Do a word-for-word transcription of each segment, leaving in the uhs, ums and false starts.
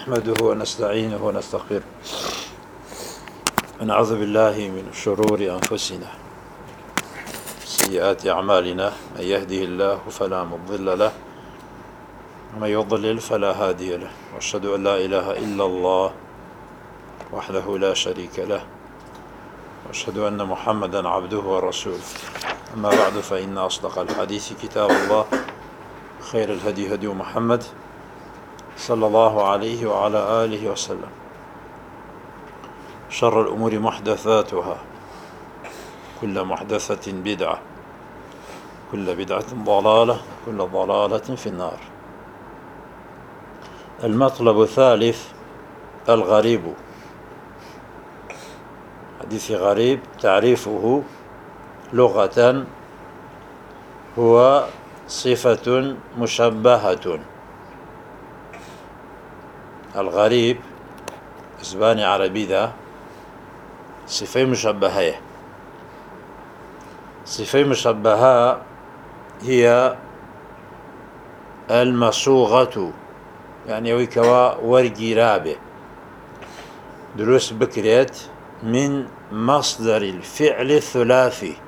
نحمده ونستعينه ونستغفره ونعوذ بالله من شرور أنفسنا سيئات أعمالنا. من يهده الله فلا مضل له ومن يضلل فلا هادي له، وأشهد أن لا إله إلا الله وحده لا شريك له، وأشهد أن محمدا عبده ورسوله. أما بعد، فإن أصدق الحديث كتاب الله، خير الهدي هدي محمد صلى الله عليه وعلى آله وسلم، شر الأمور محدثاتها، كل محدثة بدعة، كل بدعة ضلالة، كل ضلالة في النار. المطلب الثالث الغريب. حديث غريب تعريفه لغة هو صفة مشبهة. الغريب زباني عربي ذا صفة مشبهة. صفة مشبهة هي المصوغة، يعني ويكوا ورقي رابه دروس بكريت من مصدر الفعل الثلاثي.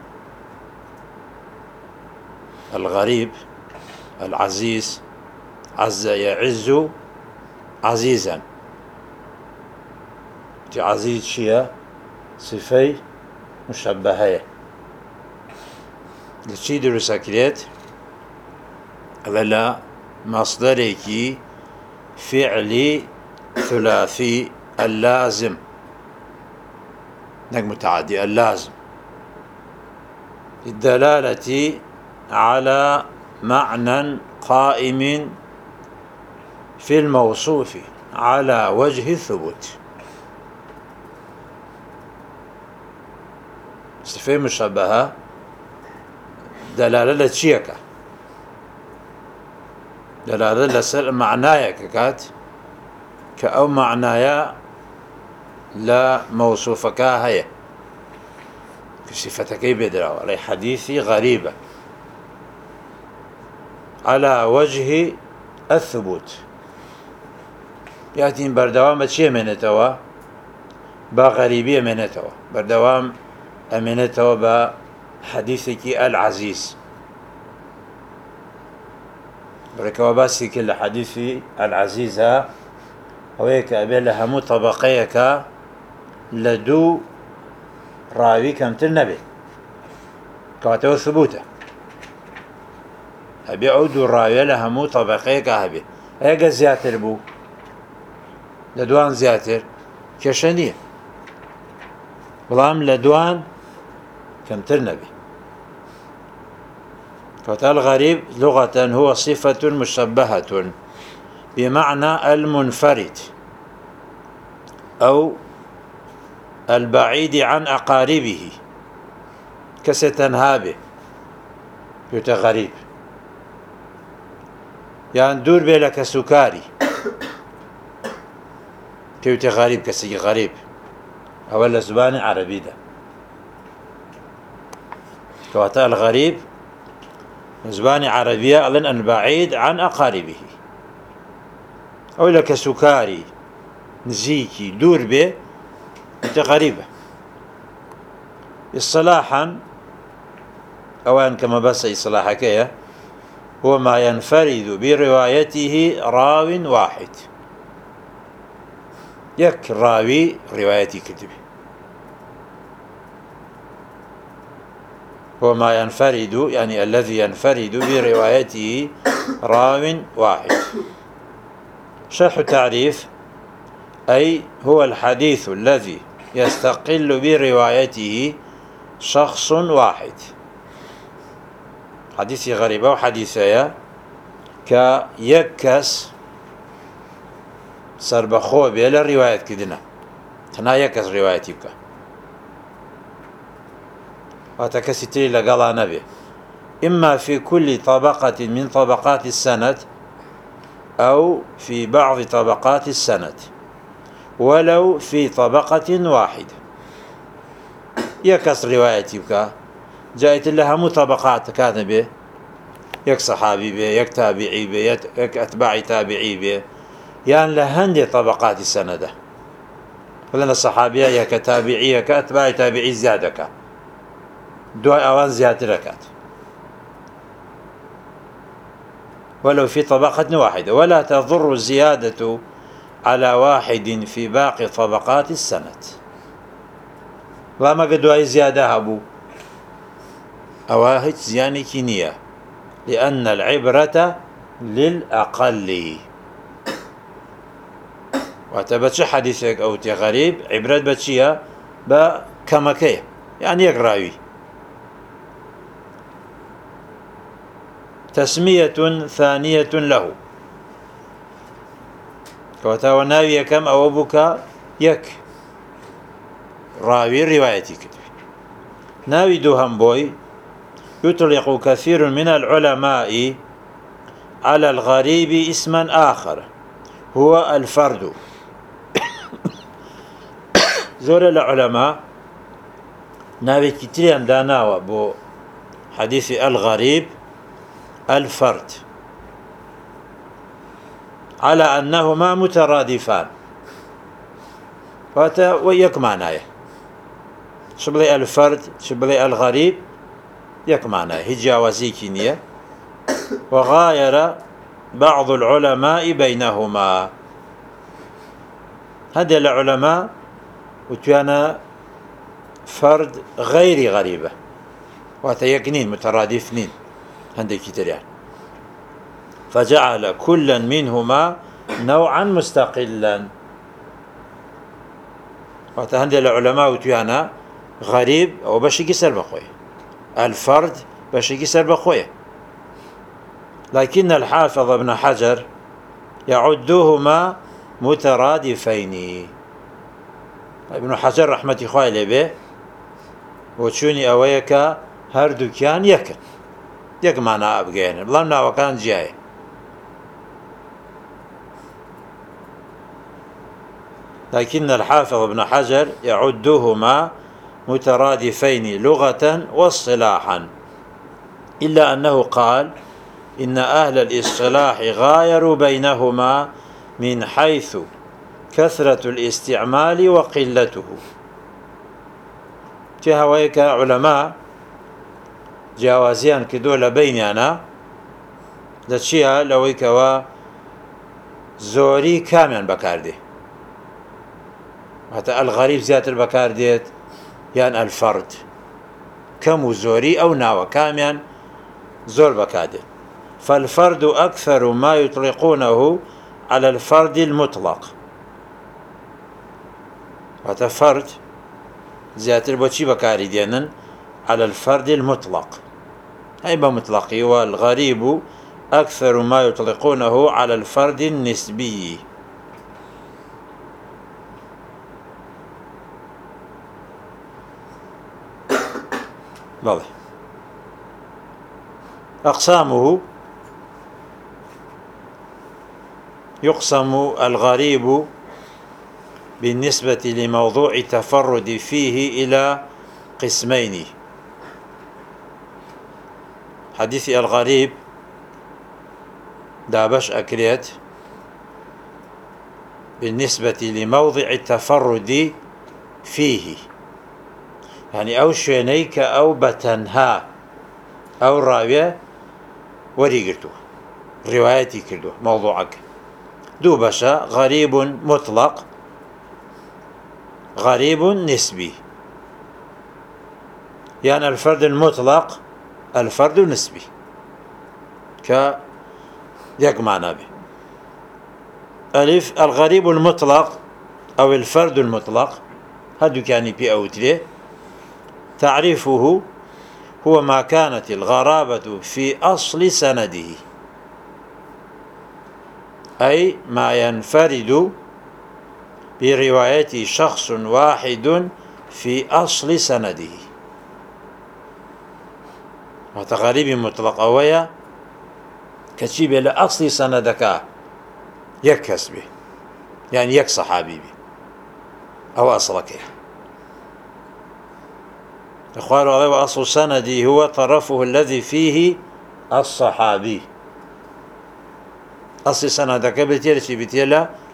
الغريب العزيز، عز يعز عزيزا. عزيز شيء صفة مشبهة. لشي دروس أكريت ولا مصدرك فعل ثلاثي اللازم، نك متعدي اللازم، للدلالة على معنى قائم في الموصوف على وجه الثبوت. صفة مشبهة دلالة لتشيكا، دلالة لسر معنايا كات كأو معنايا لا موصوفك هي صفتك بدرا على حديثي غريبة على وجه الثبوت. يأتي بردوام شيء منتوا بغريبية منتوا بردوام أمنتوا بحديثك العزيز بركوا باسي كل حديثي العزيزة هويك أبي لها مطبقيك لدو راوي كمت النبي كواتو ثبوته أبي عودو راوي لها مطبقيك أبي أيقا زياتر بو لدوان زياتر كشنية بلام لدوان كمتر نبي. فالغريب لغة هو صفة مشبهة بمعنى المنفرد أو البعيد عن أقاربه كستنهابه يوتا غريب، يعني دور بيلك سكاري كيوتي غريب كسي غريب أولا زباني عربي ده. كواتا الغريب زباني عربية أظن البعيد عن أقاربه، أولا كسكاري نزيكي دور به أنت غريبة. اصطلاحا أولا كما بس اصطلاحك يا هو ما ينفرد بروايته راو واحد. يك راوي روايتي كتبه هو ما ينفرد، يعني الذي ينفرد بروايته راو واحد. شرح تعريف أي هو الحديث الذي يستقل بروايته شخص واحد. حديث غريبة وحديثية كيكس سربخو بيلا رواية كدنا تنا يكس روايتي بك وتكستري لقضى نبي إما في كل طبقة من طبقات السند أو في بعض طبقات السند ولو في طبقة واحدة. يكس روايتي بك جاءت لها مطبقات كان به يك صحابي به يك تابعي به يك أتباع تابعي به يان لهندي طبقات السندة لأن الصحابية يا كتابعية كأتباع تابعي زيادك دعاء أوان زيادة ركات ولو في طبقة واحدة، ولا تضر الزيادة على واحد في باقي طبقات السند. وما قدوا أي زيادة هبو أواهج زياني كينية، لأن العبرة للأقل. واتبتش حديثك أو تغريب عبرة بتشيها بكمكية يعني يقرأوي. تسمية ثانية له كوتاو ناوي كم أو بك يك راوي روايتي كتب ناوي دوهم بوي. يطلق كثير من العلماء على الغريب اسما آخر هو الفرد. زور العلماء ناوي كتير داناوا بو حديث الغريب الفرد على أنهما مترادفان. فاتا ويك معناه شبلي الفرد شبلي الغريب يك معناه هجاوزي كينية. وغاير بعض العلماء بينهما. هذا العلماء وتوانا فرد غير غريبة وتيكنين مترادفين عندك كتير. فجعل كلا منهما نوعا مستقلا. وتهند العلماء وتوانا غريب أو بشي كسر بخويه الفرد بشي كسر بخويه. لكن الحافظ ابن حجر يعدوهما مترادفين. ابن حجر رحمة خوالي به وشوني أويك هردو كان يكن يك معنى أبقين بلامنا وكان جاي. لكن الحافظ ابن حجر يعدوهما مترادفين لغة واصطلاحا، إلا أنه قال إن أهل الاصطلاح غايروا بينهما من حيث كثرة الاستعمال وقلته. تهويك علماء جوازيان كدول بيننا لتشيها لويك و زوري كامل بكاردي. حتى الغريب زيادة البكارديت يعني الفرد كم زوري أو ناوى كامل زور بكاردي. فالفرد أكثر ما يطلقونه على الفرد المطلق. حتى فرد زيادة البوشي بكاري دينا على الفرد المطلق هاي بمطلقي. والغريب أكثر ما يطلقونه على الفرد النسبي. واضح. أقسامه يقسم الغريب بالنسبة لموضوع التفرد فيه إلى قسمين. حديث الغريب دابش أكريت بالنسبة لموضع التفرد فيه، يعني أو شوينيك أو بتنها أو راوية وريقرتو روايتي كردو موضوعك دو بشا غريب مطلق غريب نسبي. يعني الفرد المطلق الفرد النسبي ك يك معنى به. ألف الغريب المطلق أو الفرد المطلق هدو كان بي أوتري. تعريفه هو ما كانت الغرابة في أصل سنده، أي ما ينفرد برواية شخص واحد في أصل سنده. وتغريب مطلق أويا كتشيب لأصل سندك يك كسبه يعني يك صحابي أو أصلك. إخوان الله وأصل سندي هو طرفه الذي فيه الصحابي. أصل سندك بتيرشي بتيلا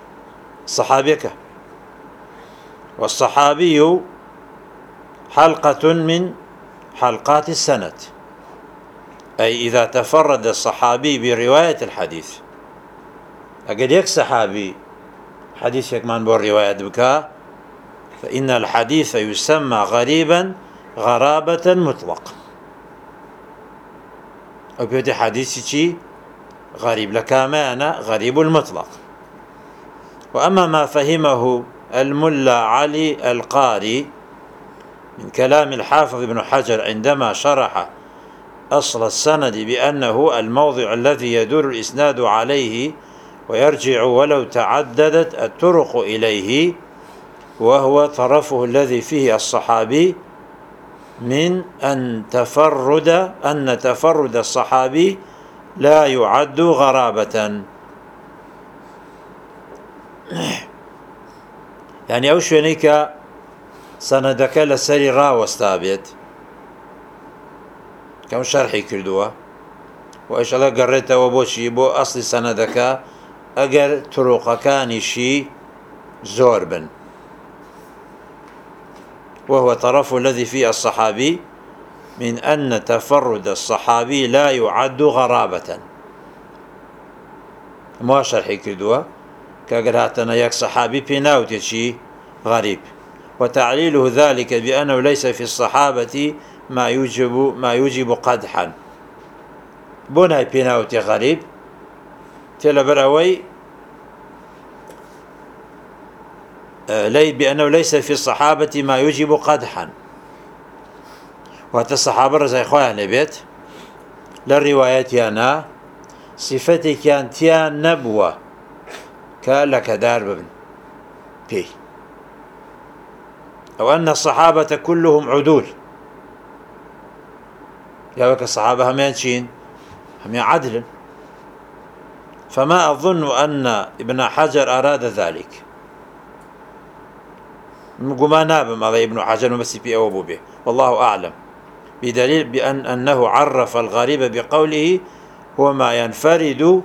صحابيك. والصحابي حلقة من حلقات السند، أي إذا تفرد الصحابي برواية الحديث، أقل يك صحابي حديثك من بور رواية بكا، فإن الحديث يسمى غريبا غرابة مطلقة. أو بيوتي حديثي شي غريب لكامانا غريب المطلق. وأما ما فهمه الملا علي القاري من كلام الحافظ ابن حجر عندما شرح أصل السند بأنه الموضع الذي يدور الإسناد عليه ويرجع ولو تعددت الطرق إليه، وهو طرفه الذي فيه الصحابي، من أن تفرد أن تفرد الصحابي لا يعد غرابة. يعني أو شوينيك سندك لسري راوستابت كم شرحي كردوه وإيش الله قريته وبوشي بو أصل سندك أجر طرق كان شي زوربن، وهو طرف الذي فيه الصحابي من أن تفرد الصحابي لا يعد غرابة. ما شرحي كردوه كقراتنا يك صحابي بيناوتي شي غريب، وتعليله ذلك بأنه ليس في الصحابة ما يوجب ما يوجب قدحا. بناي بيناوتي غريب تلبروي لي بأنه ليس في الصحابة ما يوجب قدحا. وهذا الصحابة رزاي خواه لبيت للروايات أنا صفتي كانت نبوة كالك دار ببن بي، أو أن الصحابة كلهم عدول، يا وك الصحابة هم ينشين هم عدل. فما أظن أن ابن حجر أراد ذلك، ما نابم على ابن حجر ومسي بي أو به، والله أعلم، بدليل بأن أنه عرف الغريب بقوله هو ما ينفرد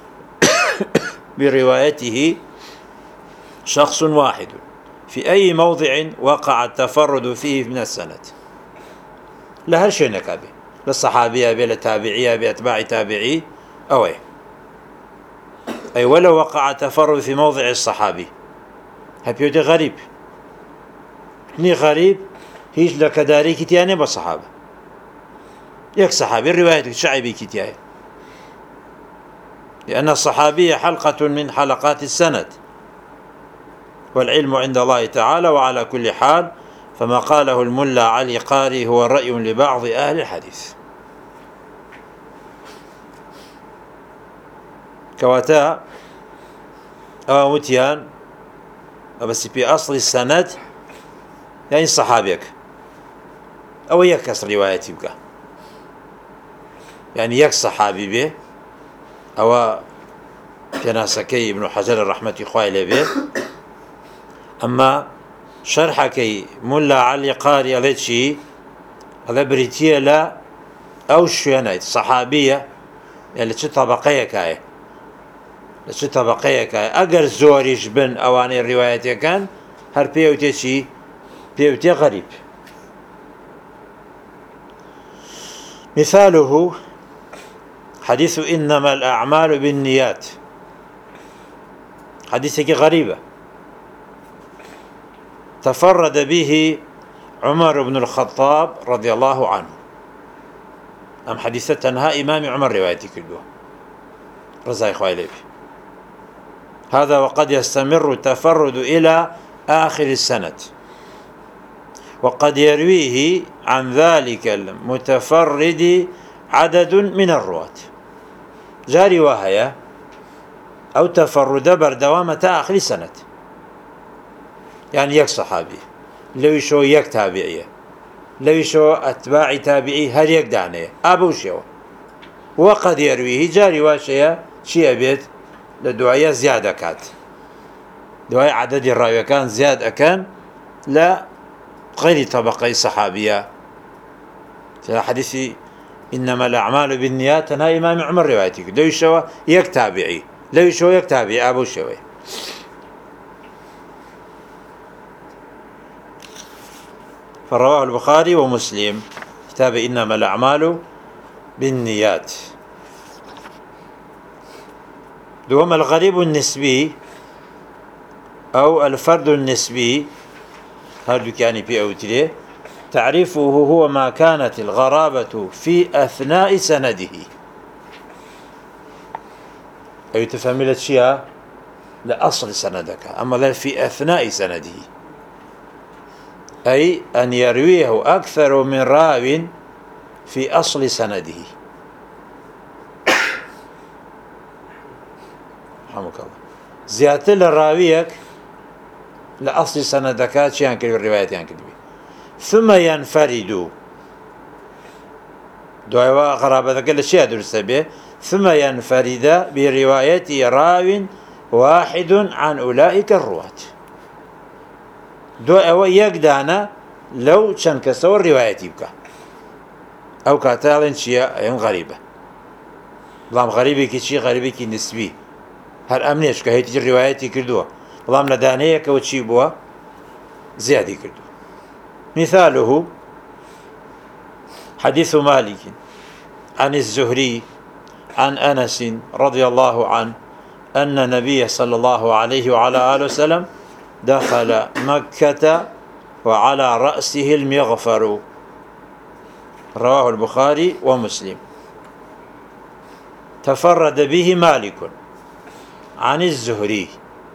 بروايته شخص واحد في أي موضع وقع التفرد فيه من السند، لا هل شيء نكابه للصحابية بي للتابعية بأتباع تابعي أو أي أي ولو وقع التفرد في موضع الصحابي هبيوتي غريب ني غريب هيش لك داري كتياني بالصحابة يك صحابي الرواية شعبي كتياني، لأن الصحابية حلقة من حلقات السند، والعلم عند الله تعالى. وعلى كل حال فما قاله الملا علي قاري هو رأي لبعض أهل الحديث. كواتا أو متيان بس في أصل السند يعني صحابيك أو يكس روايتي بك، يعني يك صحابي به أو كناسكي ابن حجر الرحمة إخوائي به. أما شرحكي ملا علي قاري على شيء هذا بريتيا لا أو شوينايت صحابية يعني لشي طبقية كاي لشي طبقية كاي أجر زوريش بن أواني الرواية كان هر بيوتي شي بيوتي غريب. مثاله حديث إنما الأعمال بالنيات، حديثك غريبة تفرد به عمر بن الخطاب رضي الله عنه. أم حديثتها إمام عمر روايتي كله رزاي خوالي هذا، وقد يستمر التفرد إلى آخر السنة، وقد يرويه عن ذلك المتفرد عدد من الرواة جاري وهي أو تفرد بردوامة آخر السنة، يعني يك صحابي لو يشو يك تابعية لو يشو أتباع تابعي هل يك دعنية أبو شو، وقد يرويه جاري واشيا شيء بيت لدعاية زيادة كات دعاية عدد الراوية كان زيادة كان لا غير طبقي صحابية. في حديث إنما الأعمال بالنيات أنا إمام عمر روايتك لو يشو يك تابعي لو يشو يك تابعي أبو شوي. فرواه البخاري ومسلم كتاب إنما الأعمال بالنيات. دوما الغريب النسبي أو الفرد النسبي هذا يعني في أوتريه تعريفه هو ما كانت الغرابة في أثناء سنده. أي تفهم شيء لأصل سندك، أما لا في أثناء سنده، أي أن يرويه أكثر من راو في أصل سنده. رحمك الله. زيادة الراويك لأصل سندك شيئا كذب الروايات يعني كذب ثم ينفرد دعوة غرابتك الأشياء درست به ثم ينفرد برواية راو واحد عن أولئك الرواة. دعوة يقدانا لو كان كسور روايتي بك أو كاتالين شيء غريبة. بلام غريبة كشي غريبة كي نسبي هل أمنيش كهيتي الروايتي كردوها بلام لدانية كوتشي بوا زيادة كردوها. مثاله حديث مالك عن الزهري عن أنس رضي الله عنه أن النبي صلى الله عليه وعلى آله وسلم دخل مكة وعلى رأسه المغفر. رواه البخاري ومسلم. تفرد به مالك عن الزهري.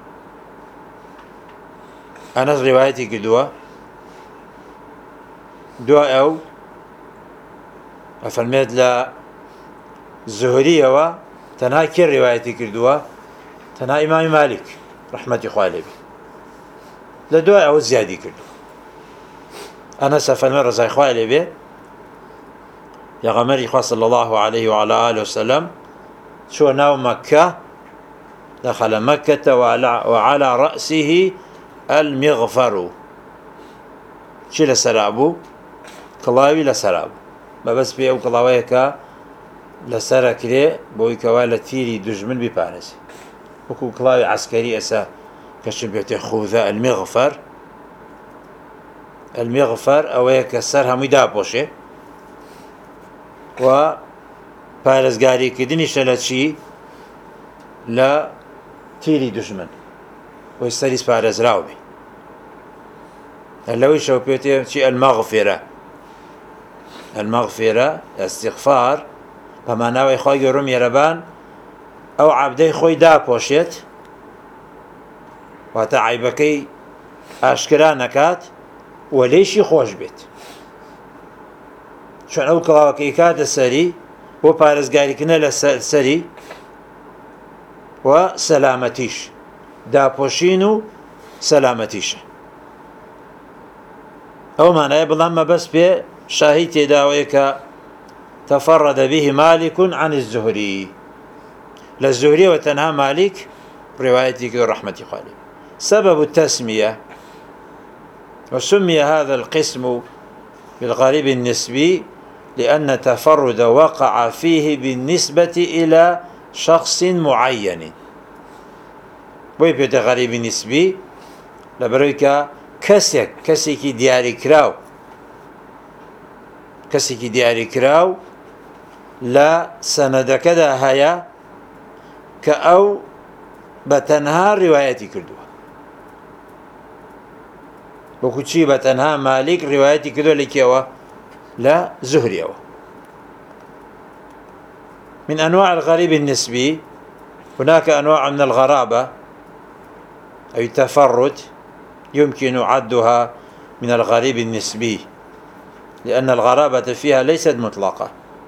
أنس روايتي كدوة دعاء أو أفرميت لا الزهري و تنها كر روايتي كردوة تنها إمام مالك رحمة خوالي لدعاء أو زيادة كردوة. أنا سفرمي رزاي خوالي به يا غمري خواه صلى الله عليه وعلى آله وسلم شو ناو مكة دخل مكة وعلى, وعلى رأسه المغفر. شي لسرابو كلاوي لسرابو ما بس بيه وكلاويكا لسرك ليه بوي كوالا تيري دجمن ببارس وكو كلاوي عسكري أسا كشن بيوتي خوذا المغفر. المغفر أويك سرها مدابوشه و پارێزگاری کردنیشە لە چی لە تیری دژمن بۆی سەریس پارێزراو بێ. لەوەی شەو پێوتێ چی ئەلمەغفیرە ئەلمەغفیرە ئەستیغفار بەماناوەی خۆی گەورە میێرەبان ئەو عەبدەی خۆی داپۆشێت واتە عیبەکەی ئاشکرا نەکات و لێیشی خۆش بێت چۆن ئەو کڵاوەکەی کاتە سەری بۆ پارێزگاریکردنە لە سەری و سەلامەتیش داپۆشین و سەلامەتیشە. ئەو مانایە بەڵام مەبەست پێ شاهی تێداوەیە کە تفرد به مالك عن الزهري للزهري وتنها مالك روايتك رحمة خالد. سبب التسمية وسمي هذا القسم بالغريب النسبي لأن التفرد وقع فيه بالنسبة إلى شخص معين. ويبدأ غريب نسبي لبرويك كسك كسيكي دياري كراو كسيكي دياري كراو لا سندك دا هيا كأو بتنها روايتي كردوها وكتشي بتنها مالك روايتي كردوها لكيوا لا زهري. من أنواع الغريب النسبي هناك أنواع من الغرابة أي التفرد يمكن عدها من الغريب النسبي لأن الغرابة فيها ليست مطلقة.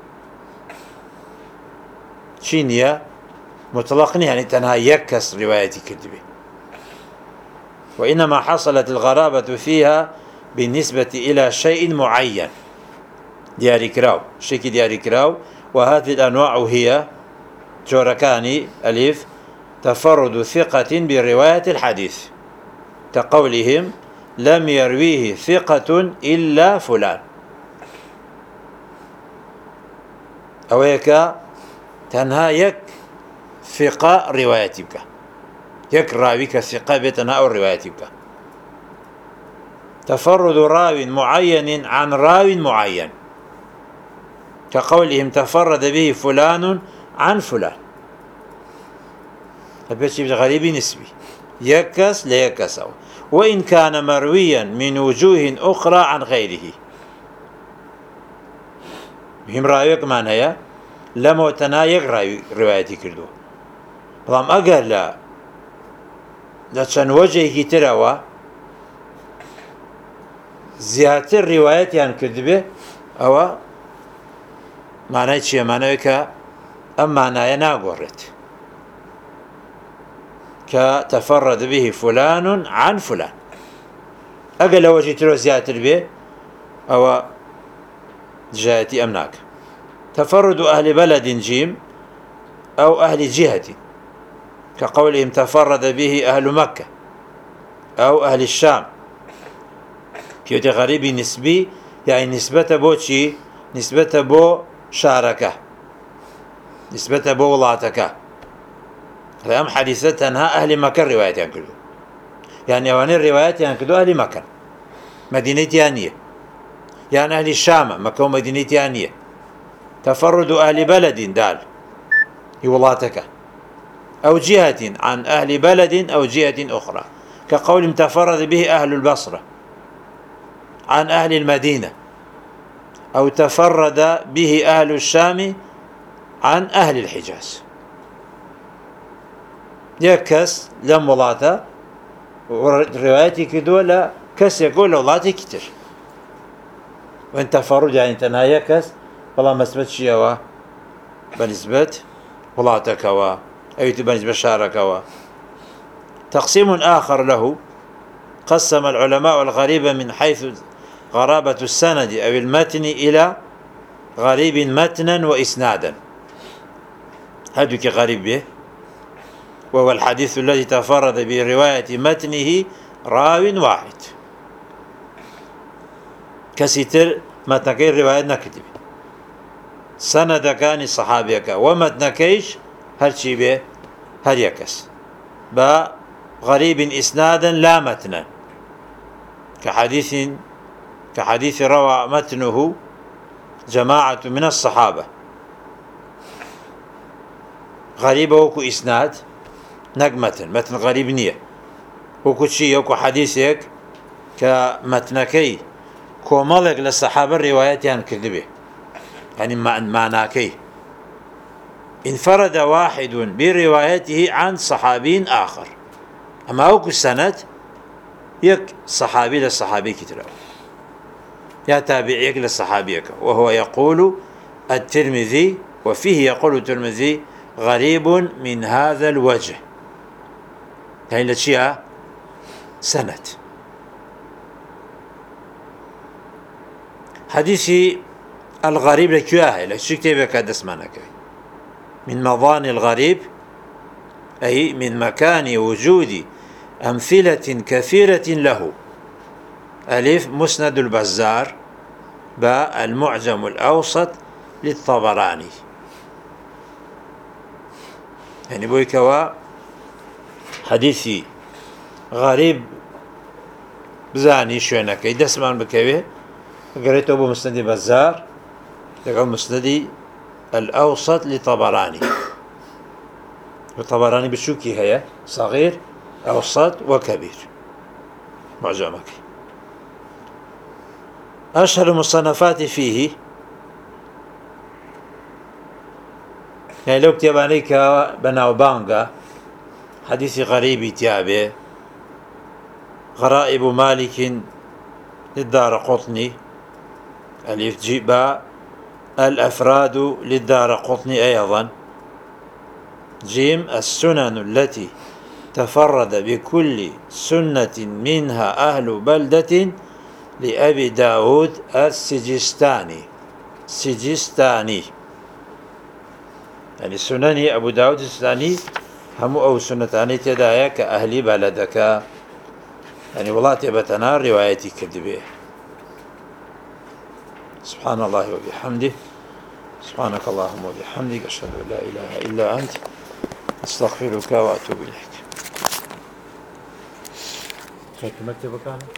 شينيا مطلق يعني تنها يكس روايتي كذبه وإنما حصلت الغرابة فيها بالنسبة إلى شيء معين دياري كراو شيء دياري كراو. وهذه الأنواع هي جوركاني ألف تفرد ثقة برواية الحديث كقولهم لم يرويه ثقة إلا فلان أو هيك تنها يك ثقة روايتك يك راويك ثقة بتنها أو روايتك تفرد راو معين عن راو معين، كقولهم تفرد به فلان عن فلان. هبتشي غريب نسبي يكس ليكس، أو وإن كان مرويا من وجوه أخرى عن غيره. بهم راويك من هي لما تنايق راوي روايتي كردو، بلام أقر لا لچن وجهي تروا زياتر روايتي عن كردبه، أو معناه چیه؟ معناه که ام معناه ناقورت كتفرد به فلان عن فلان. أقل لو جيت له زيادة به أو جهتي أمناك. تفرد أهل بلد جيم أو أهل جهة، كقولهم تفرد به أهل مكة أو أهل الشام. كيوتي غريب نسبي، يعني نسبة بو شي؟ نسبة بو شاركة، نسبة بو ولاتك. فهم حديثة أنها أهل مكة روايات ينكدو، يعني أواني الروايات ينكدو أهل مكة مدينة يانية، يعني أهل الشام مكة ومدينة يانية. تفرد أهل بلد دال يولاتك، أو جهة عن أهل بلد أو جهة أخرى، كقول تفرد به أهل البصرة عن أهل المدينة، أو تفرد به أهل الشام عن أهل الحجاز. يكس لم ولاتا روايتي كدو لا كس يقول ولاتي كتير، وإن تفرد يعني تنها يكس والله مسبت شيئا بنسبة ولاتكوا أو بنسبة شاركوا. تقسيم آخر له قسم العلماء الغريب من حيث غرابة السند أو المتن إلى غريب متنا وإسنادا. هذا غريب به، وهو الحديث الذي تفرد برواية متنه راو واحد. كستر متنكي رواية نكتب سند كان الصحابيك ومتنكيش هل شي به هل يكس با غريب إسنادا لا متنا، كحديث كحديث روى متنه جماعة من الصحابة. غريب وكو إسناد نق متن، متن غريب نية وكو شي وكو حديثك كمتنكي كومالك للصحابة الروايات يعني كذبه، يعني معناكي انفرد واحد بروايته عن صحابي آخر، أما وكو السند يك صحابي للصحابي كتير، يا تابعيك للصحابيك. وهو يقول الترمذي، وفيه يقول الترمذي غريب من هذا الوجه، يعني لشيء سند. حديثي الغريب لكياه لشي كتابك دسمانك من مظان الغريب، أي من مكان وجود أمثلة كثيرة له. ألف مسند البزار، باء المعجم الأوسط للطبراني. يعني بويكوا حديثي غريب بزاني شوينك دسمان بكوي قريته بمسند البزار لقى مسند الأوسط لطبراني. الطبراني بشوكي هي صغير أوسط وكبير معجمك. أشهر المصنفات فيه، يعني لو كتب عليك بناوبانغا حديث غريب تيابه غرائب مالك للدار قطني، ألف جيبا الأفراد للدار قطني أيضا، جيم السنن التي تفرد بكل سنة منها أهل بلدة لأبي داود السجستاني سجستاني، يعني سنن أبو داود السجستاني هم أو سنتاني تدايا كأهل بلدك، يعني والله تبتنا روايتي كذبه. سبحان الله وبحمده، سبحانك اللهم وبحمدك، أشهد أن لا إله إلا أنت، أستغفرك وأتوب إليك.